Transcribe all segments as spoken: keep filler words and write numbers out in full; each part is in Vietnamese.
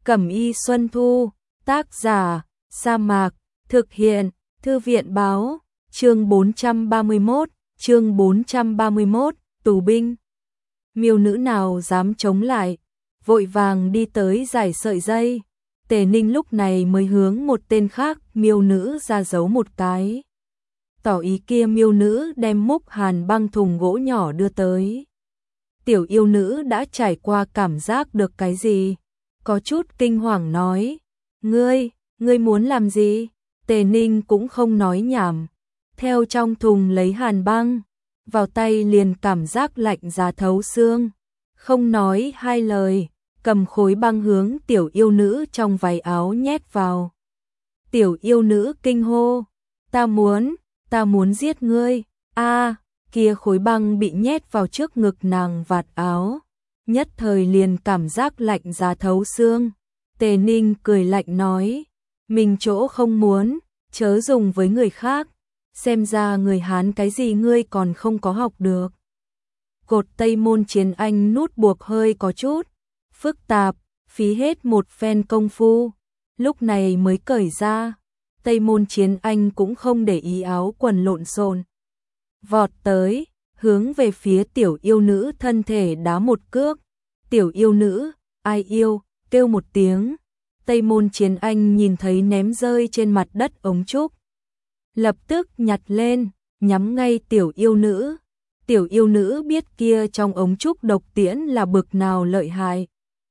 Cẩm y Xuân Thu, tác giả, Sa Mạc, thực hiện, Thư viện báo, chương bốn trăm ba mươi mốt, chương bốn trăm ba mươi mốt, tù binh. Miêu nữ nào dám chống lại, vội vàng đi tới giải sợi dây. Tề Ninh lúc này mới hướng một tên khác miêu nữ ra giấu một cái. Tỏ ý kia miêu nữ đem múc hàn băng thùng gỗ nhỏ đưa tới. Tiểu yêu nữ đã trải qua cảm giác được cái gì, có chút kinh hoàng nói, ngươi, ngươi muốn làm gì? Tề Ninh cũng không nói nhảm, theo trong thùng lấy hàn băng, vào tay liền cảm giác lạnh giá thấu xương, không nói hai lời, cầm khối băng hướng tiểu yêu nữ trong váy áo nhét vào. Tiểu yêu nữ kinh hô, ta muốn, ta muốn giết ngươi, a kia khối băng bị nhét vào trước ngực nàng vạt áo, nhất thời liền cảm giác lạnh giá thấu xương. Tề Ninh cười lạnh nói, mình chỗ không muốn, chớ dùng với người khác, xem ra người Hán cái gì ngươi còn không có học được. Cột Tây Môn Chiến Anh nút buộc hơi có chút phức tạp, phí hết một phen công phu, lúc này mới cởi ra. Tây Môn Chiến Anh cũng không để ý áo quần lộn xộn, vọt tới, hướng về phía tiểu yêu nữ thân thể đá một cước. Tiểu yêu nữ, ai yêu, kêu một tiếng. Tây Môn Chiến Anh nhìn thấy ném rơi trên mặt đất ống trúc, lập tức nhặt lên, nhắm ngay tiểu yêu nữ. Tiểu yêu nữ biết kia trong ống trúc độc tiễn là bực nào lợi hại,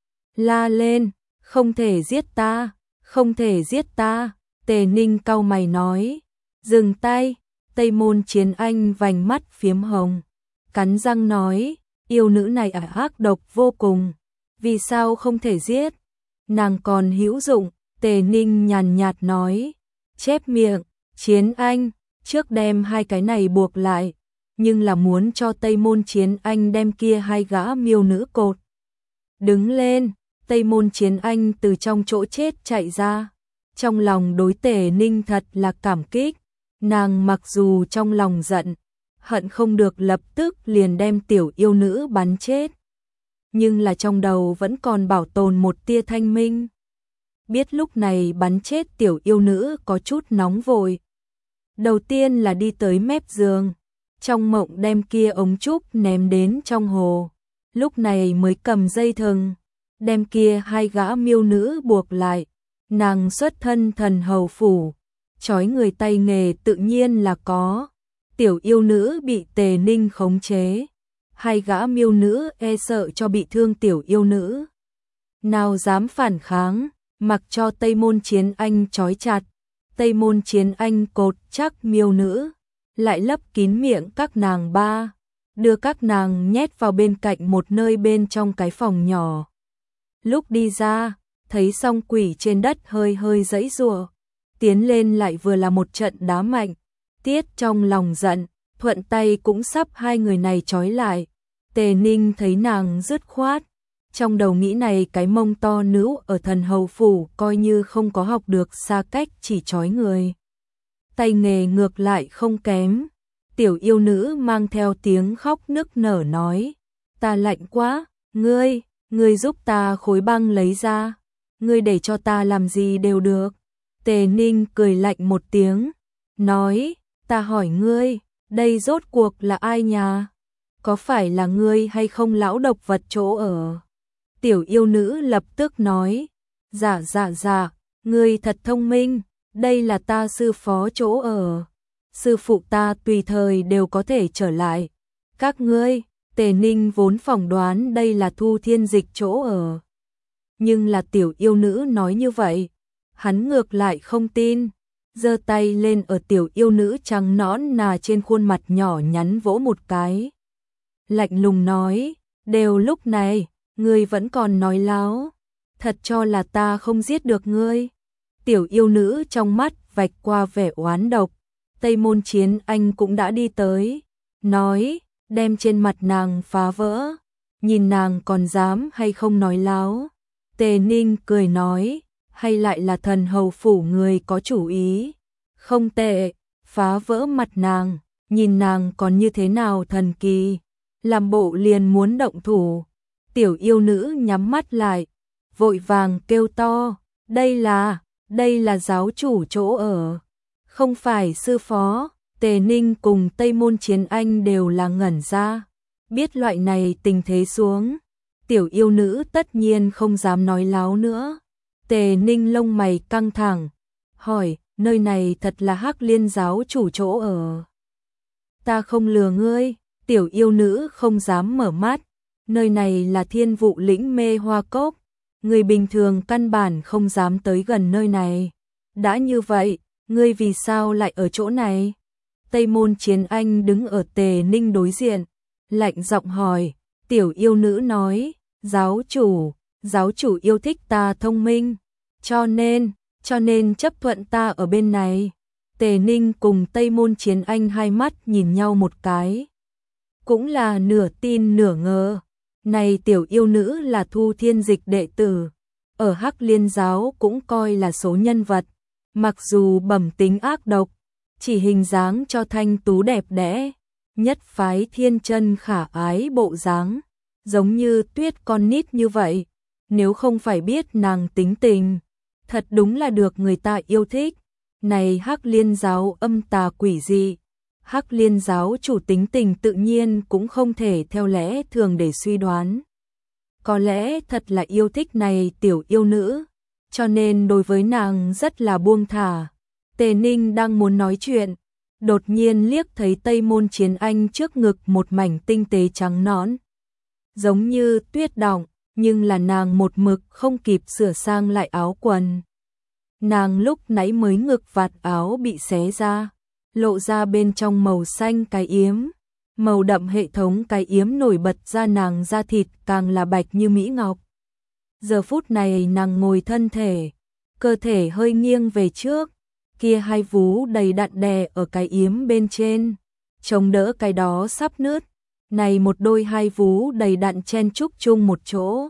la lên, không thể giết ta, không thể giết ta. Tề Ninh cau mày nói, dừng tay. Tây Môn Chiến Anh vành mắt phiếm hồng, cắn răng nói, yêu nữ này ác độc vô cùng, vì sao không thể giết? Nàng còn hữu dụng. Tề Ninh nhàn nhạt nói, chép miệng. Chiến Anh, trước đem hai cái này buộc lại, nhưng là muốn cho Tây Môn Chiến Anh đem kia hai gã miêu nữ cột. Đứng lên. Tây Môn Chiến Anh từ trong chỗ chết chạy ra, trong lòng đối Tề Ninh thật là cảm kích. Nàng mặc dù trong lòng giận, hận không được lập tức liền đem tiểu yêu nữ bắn chết, nhưng là trong đầu vẫn còn bảo tồn một tia thanh minh. Biết lúc này bắn chết tiểu yêu nữ có chút nóng vội. Đầu tiên là đi tới mép giường, trong mộng đem kia ống trúc ném đến trong hồ, lúc này mới cầm dây thừng, đem kia hai gã miêu nữ buộc lại. Nàng xuất thân thần hầu phủ, trói người tay nghề tự nhiên là có. Tiểu yêu nữ bị Tề Ninh khống chế, hai gã miêu nữ e sợ cho bị thương tiểu yêu nữ, nào dám phản kháng, mặc cho Tây Môn Chiến Anh trói chặt. Tây Môn Chiến Anh cột chắc miêu nữ, lại lấp kín miệng các nàng ba, đưa các nàng nhét vào bên cạnh một nơi bên trong cái phòng nhỏ. Lúc đi ra, thấy song quỷ trên đất hơi hơi giãy giụa, tiến lên lại vừa là một trận đá mạnh. Tiết trong lòng giận, thuận tay cũng sắp hai người này trói lại. Tề Ninh thấy nàng dứt khoát, trong đầu nghĩ này cái mông to nữ ở thần hầu phủ coi như không có học được xa cách chỉ trói người, tay nghề ngược lại không kém. Tiểu yêu nữ mang theo tiếng khóc nức nở nói, ta lạnh quá, ngươi, ngươi giúp ta khối băng lấy ra, ngươi để cho ta làm gì đều được. Tề Ninh cười lạnh một tiếng, nói, ta hỏi ngươi, đây rốt cuộc là ai nhà? Có phải là ngươi hay không lão độc vật chỗ ở? Tiểu yêu nữ lập tức nói, dạ dạ dạ, ngươi thật thông minh, đây là ta sư phó chỗ ở. Sư phụ ta tùy thời đều có thể trở lại. Các ngươi, Tề Ninh vốn phỏng đoán đây là Thu Thiên Dịch chỗ ở. Nhưng là tiểu yêu nữ nói như vậy, hắn ngược lại không tin, giơ tay lên ở tiểu yêu nữ trắng nõn nà trên khuôn mặt nhỏ nhắn vỗ một cái. Lạnh lùng nói, đều lúc này, ngươi vẫn còn nói láo, thật cho là ta không giết được ngươi. Tiểu yêu nữ trong mắt vạch qua vẻ oán độc. Tây Môn Chiến Anh cũng đã đi tới, nói, đem trên mặt nàng phá vỡ, nhìn nàng còn dám hay không nói láo. Tề Ninh cười nói, hay lại là thần hầu phủ người có chủ ý, không tệ, phá vỡ mặt nàng, nhìn nàng còn như thế nào thần kỳ, làm bộ liền muốn động thủ. Tiểu yêu nữ nhắm mắt lại, vội vàng kêu to, đây là, đây là giáo chủ chỗ ở, không phải sư phó. Tề Ninh cùng Tây Môn Chiến Anh đều là ngẩn ra, biết loại này tình thế xuống, tiểu yêu nữ tất nhiên không dám nói láo nữa. Tề Ninh lông mày căng thẳng, hỏi, nơi này thật là Hắc Liên giáo chủ chỗ ở? Ta không lừa ngươi. Tiểu yêu nữ không dám mở mắt, nơi này là Thiên Vụ lĩnh Mê Hoa Cốc, người bình thường căn bản không dám tới gần nơi này. Đã như vậy, ngươi vì sao lại ở chỗ này? Tây Môn Chiến Anh đứng ở Tề Ninh đối diện, lạnh giọng hỏi. Tiểu yêu nữ nói, giáo chủ, giáo chủ yêu thích ta thông minh, cho nên, cho nên chấp thuận ta ở bên này. Tề Ninh cùng Tây Môn Chiến Anh hai mắt nhìn nhau một cái, cũng là nửa tin nửa ngờ. Này tiểu yêu nữ là Thu Thiên Dịch đệ tử, ở Hắc Liên giáo cũng coi là số nhân vật, mặc dù bẩm tính ác độc, chỉ hình dáng cho thanh tú đẹp đẽ, nhất phái thiên chân khả ái bộ dáng, giống như tuyết con nít như vậy. Nếu không phải biết nàng tính tình, thật đúng là được người ta yêu thích. Này Hắc Liên giáo âm tà quỷ dị, Hắc Liên giáo chủ tính tình tự nhiên cũng không thể theo lẽ thường để suy đoán. Có lẽ thật là yêu thích này tiểu yêu nữ, cho nên đối với nàng rất là buông thả. Tề Ninh đang muốn nói chuyện, đột nhiên liếc thấy Tây Môn Chiến Anh trước ngực một mảnh tinh tế trắng nõn, giống như tuyết đọng, nhưng là nàng một mực không kịp sửa sang lại áo quần. Nàng lúc nãy mới ngực vạt áo bị xé ra, lộ ra bên trong màu xanh cái yếm, màu đậm hệ thống cái yếm nổi bật ra nàng da thịt càng là bạch như mỹ ngọc. Giờ phút này nàng ngồi thân thể, cơ thể hơi nghiêng về trước, kia hai vú đầy đặn đè ở cái yếm bên trên, chống đỡ cái đó sắp nứt. Này một đôi hai vú đầy đặn chen chúc chung một chỗ,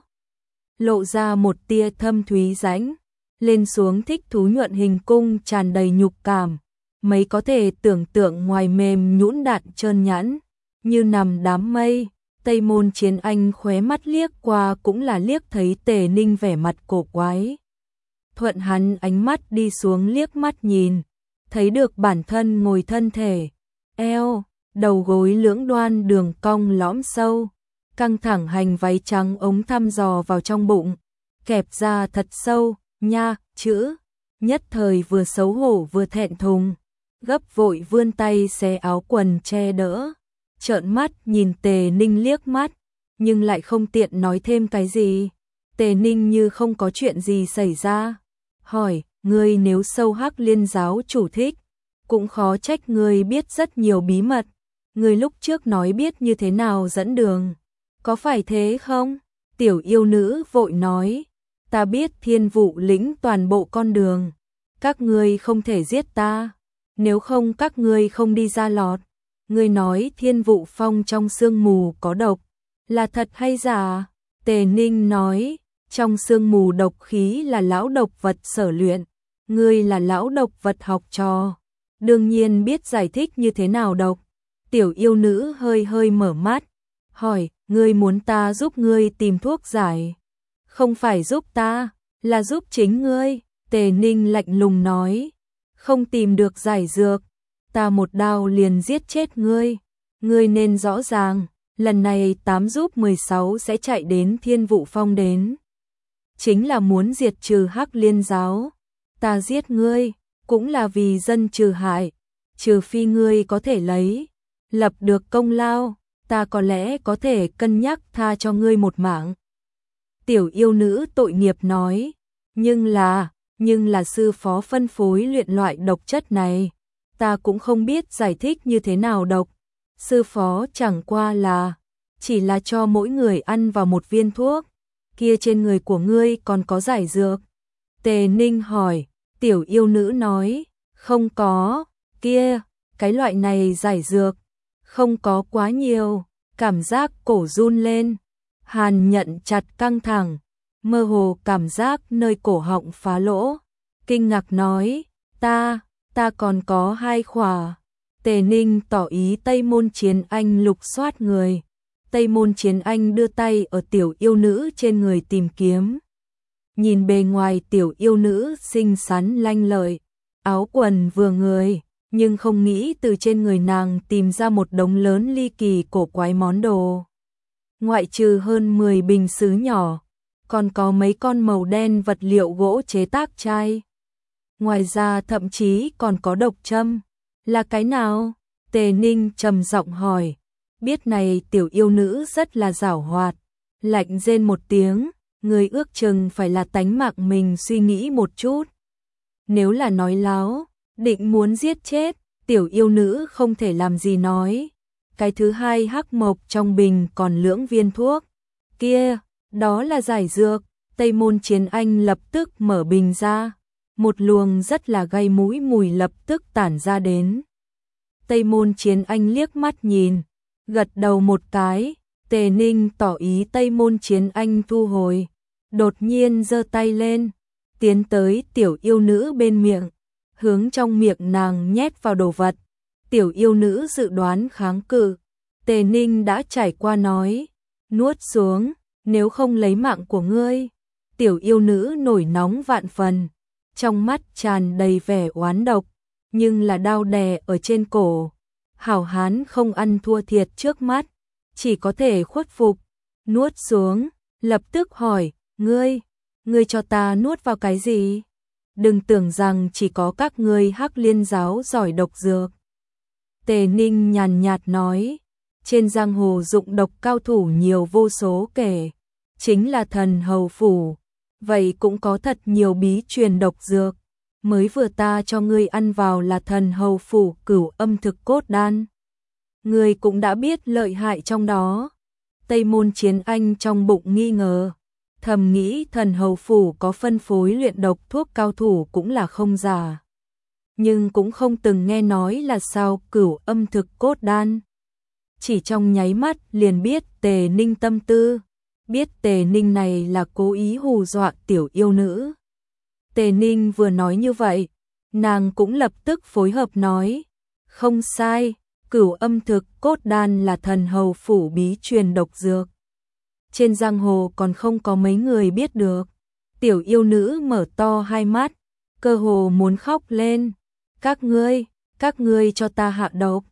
lộ ra một tia thâm thúy rãnh, lên xuống thích thú nhuận hình cung tràn đầy nhục cảm, mấy có thể tưởng tượng ngoài mềm nhũn đạn trơn nhẵn, như nằm đám mây. Tây Môn Chiến Anh khóe mắt liếc qua cũng là liếc thấy Tề Ninh vẻ mặt cổ quái. Thuận hắn ánh mắt đi xuống liếc mắt nhìn, thấy được bản thân ngồi thân thể, eo, đầu gối lưỡng đoan đường cong lõm sâu, căng thẳng hành váy trắng ống thăm dò vào trong bụng, kẹp ra thật sâu, nha, chữ, nhất thời vừa xấu hổ vừa thẹn thùng, gấp vội vươn tay xé áo quần che đỡ, trợn mắt nhìn Tề Ninh liếc mắt, nhưng lại không tiện nói thêm cái gì. Tề Ninh như không có chuyện gì xảy ra, hỏi, ngươi nếu sâu Hắc Liên giáo chủ thích, cũng khó trách ngươi biết rất nhiều bí mật, ngươi lúc trước nói biết như thế nào dẫn đường, có phải thế không? Tiểu yêu nữ vội nói, ta biết Thiên Vụ lĩnh toàn bộ con đường, các ngươi không thể giết ta, nếu không các ngươi không đi ra lọt. Ngươi nói Thiên Vụ phong trong sương mù có độc, là thật hay giả? Tề Ninh nói, trong sương mù độc khí là lão độc vật sở luyện, ngươi là lão độc vật học trò, đương nhiên biết giải thích như thế nào độc. Tiểu yêu nữ hơi hơi mở mắt, hỏi, ngươi muốn ta giúp ngươi tìm thuốc giải? Không phải giúp ta, là giúp chính ngươi. Tề Ninh lạnh lùng nói, không tìm được giải dược, ta một đao liền giết chết ngươi. Ngươi nên rõ ràng, lần này tám giúp mười sáu sẽ chạy đến Thiên Vụ Phong đến, chính là muốn diệt trừ Hắc Liên giáo. Ta giết ngươi, cũng là vì dân trừ hại, trừ phi ngươi có thể lấy, lập được công lao, ta có lẽ có thể cân nhắc tha cho ngươi một mạng. Tiểu yêu nữ tội nghiệp nói, nhưng là, nhưng là sư phó phân phối luyện loại độc chất này, ta cũng không biết giải thích như thế nào độc. Sư phó chẳng qua là, chỉ là cho mỗi người ăn vào một viên thuốc, kia trên người của ngươi còn có giải dược. Tề Ninh hỏi, tiểu yêu nữ nói, không có, kia, cái loại này giải dược, không có quá nhiều, cảm giác cổ run lên, Hàn Nhận chặt căng thẳng, mơ hồ cảm giác nơi cổ họng phá lỗ, kinh ngạc nói, ta, ta còn có hai khỏa. Tề Ninh tỏ ý Tây Môn Chiến Anh lục soát người, Tây Môn Chiến Anh đưa tay ở tiểu yêu nữ trên người tìm kiếm. Nhìn bề ngoài tiểu yêu nữ xinh xắn lanh lợi, áo quần vừa người, nhưng không nghĩ từ trên người nàng tìm ra một đống lớn ly kỳ cổ quái món đồ. Ngoại trừ hơn mười bình sứ nhỏ, còn có mấy con màu đen vật liệu gỗ chế tác chai. Ngoài ra thậm chí còn có độc châm. Là cái nào? Tề Ninh trầm giọng hỏi. Biết này tiểu yêu nữ rất là giảo hoạt. Lạnh rên một tiếng, người ước chừng phải là tánh mạng mình suy nghĩ một chút. Nếu là nói láo, định muốn giết chết, tiểu yêu nữ không thể làm gì nói. Cái thứ hai hắc mộc trong bình còn lưỡng viên thuốc. Kia, đó là giải dược. Tây Môn Chiến Anh lập tức mở bình ra. Một luồng rất là gây mũi mùi lập tức tản ra đến. Tây Môn Chiến Anh liếc mắt nhìn, gật đầu một cái. Tề Ninh tỏ ý Tây Môn Chiến Anh thu hồi. Đột nhiên giơ tay lên, tiến tới tiểu yêu nữ bên miệng, hướng trong miệng nàng nhét vào đồ vật. Tiểu yêu nữ dự đoán kháng cự. Tề Ninh đã trải qua nói, nuốt xuống, nếu không lấy mạng của ngươi. Tiểu yêu nữ nổi nóng vạn phần, trong mắt tràn đầy vẻ oán độc, nhưng là đau đè ở trên cổ. Hảo hán không ăn thua thiệt trước mắt, chỉ có thể khuất phục, nuốt xuống, lập tức hỏi, ngươi, ngươi cho ta nuốt vào cái gì? Đừng tưởng rằng chỉ có các ngươi Hắc Liên giáo giỏi độc dược. Tề Ninh nhàn nhạt nói, trên giang hồ dụng độc cao thủ nhiều vô số kể, chính là thần hầu phủ, vậy cũng có thật nhiều bí truyền độc dược, mới vừa ta cho ngươi ăn vào là thần hầu phủ cửu âm thực cốt đan. Ngươi cũng đã biết lợi hại trong đó. Tây Môn Chiến Anh trong bụng nghi ngờ, thầm nghĩ thần hầu phủ có phân phối luyện độc thuốc cao thủ cũng là không giả. Nhưng cũng không từng nghe nói là sao cửu âm thực cốt đan. Chỉ trong nháy mắt liền biết Tề Ninh tâm tư, biết Tề Ninh này là cố ý hù dọa tiểu yêu nữ. Tề Ninh vừa nói như vậy, nàng cũng lập tức phối hợp nói, không sai, cửu âm thực cốt đan là thần hầu phủ bí truyền độc dược. Trên giang hồ còn không có mấy người biết được. Tiểu yêu nữ mở to hai mắt, cơ hồ muốn khóc lên. Các ngươi, các ngươi cho ta hạ độc.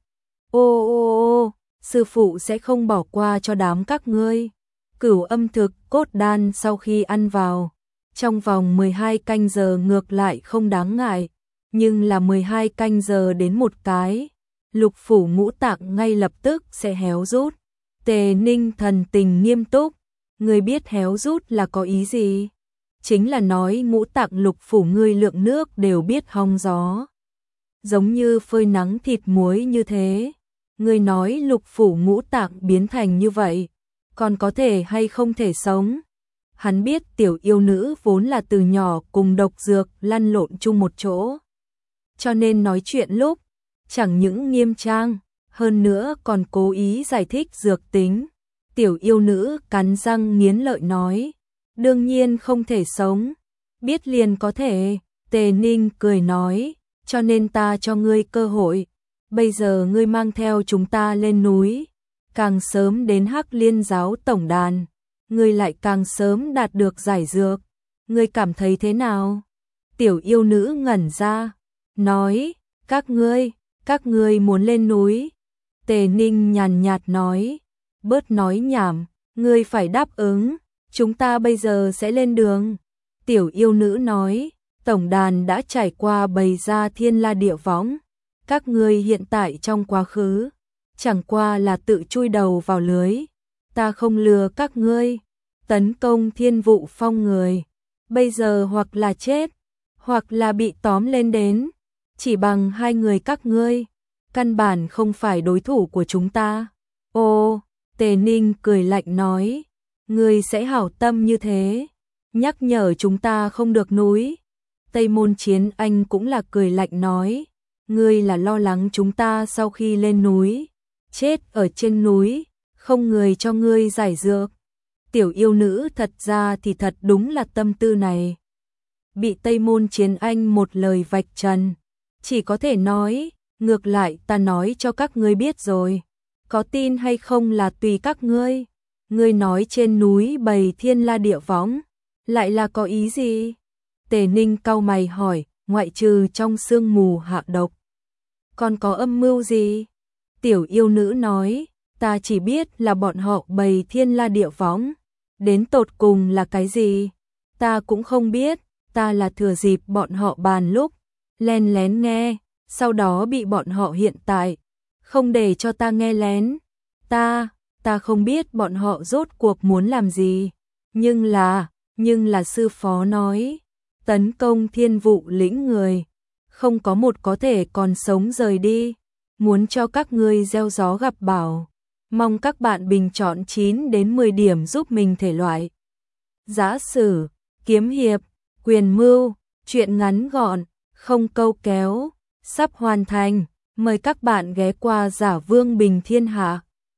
Ô ô ô, sư phụ sẽ không bỏ qua cho đám các ngươi. Cửu âm thực cốt đan sau khi ăn vào, trong vòng mười hai canh giờ ngược lại không đáng ngại, nhưng là mười hai canh giờ đến một cái, lục phủ ngũ tạng ngay lập tức sẽ héo rút. Tề Ninh thần tình nghiêm túc, ngươi biết héo rút là có ý gì? Chính là nói ngũ tạng lục phủ ngươi lượng nước đều biết hong gió. Giống như phơi nắng thịt muối như thế. Ngươi nói lục phủ ngũ tạng biến thành như vậy, còn có thể hay không thể sống? Hắn biết tiểu yêu nữ vốn là từ nhỏ cùng độc dược lăn lộn chung một chỗ. Cho nên nói chuyện lúc, chẳng những nghiêm trang, hơn nữa còn cố ý giải thích dược tính. Tiểu yêu nữ cắn răng nghiến lợi nói, đương nhiên không thể sống, biết liền có thể. Tề Ninh cười nói, cho nên ta cho ngươi cơ hội, bây giờ ngươi mang theo chúng ta lên núi, càng sớm đến Hắc Liên giáo tổng đàn, ngươi lại càng sớm đạt được giải dược, ngươi cảm thấy thế nào? Tiểu yêu nữ ngẩn ra, nói, các ngươi, các ngươi muốn lên núi. Tề Ninh nhàn nhạt nói, bớt nói nhảm, ngươi phải đáp ứng, chúng ta bây giờ sẽ lên đường. Tiểu yêu nữ nói, tổng đàn đã trải qua bày ra thiên la địa võng, các ngươi hiện tại trong quá khứ, chẳng qua là tự chui đầu vào lưới, ta không lừa các ngươi, tấn công thiên vụ phong người, bây giờ hoặc là chết, hoặc là bị tóm lên đến, chỉ bằng hai người các ngươi, căn bản không phải đối thủ của chúng ta. Ô, Tề Ninh cười lạnh nói, ngươi sẽ hảo tâm như thế, nhắc nhở chúng ta không được núi. Tây Môn Chiến Anh cũng là cười lạnh nói, ngươi là lo lắng chúng ta sau khi lên núi, chết ở trên núi, không người cho ngươi giải dược. Tiểu yêu nữ thật ra thì thật đúng là tâm tư này. Bị Tây Môn Chiến Anh một lời vạch trần, chỉ có thể nói, ngược lại ta nói cho các ngươi biết rồi, có tin hay không là tùy các ngươi. Ngươi nói trên núi bày thiên la địa võng, Lại là có ý gì? Tề Ninh cau mày hỏi, ngoại trừ trong sương mù hạ độc, còn có âm mưu gì? Tiểu yêu nữ nói, ta chỉ biết là bọn họ bày thiên la địa võng, đến tột cùng là cái gì? Ta cũng không biết, ta là thừa dịp bọn họ bàn lúc, len lén nghe, sau đó bị bọn họ hiện tại, không để cho ta nghe lén. Ta, ta không biết bọn họ rốt cuộc muốn làm gì, nhưng là, nhưng là sư phó nói, tấn công thiên vụ lĩnh người, không có một có thể còn sống rời đi, muốn cho các ngươi gieo gió gặp bão. Mong các bạn bình chọn chín đến mười điểm giúp mình thể loại. Giã sử, kiếm hiệp, quyền mưu, truyện ngắn gọn, không câu kéo, sắp hoàn thành. Mời các bạn ghé qua Giả Vương Bình Thiên Hạ.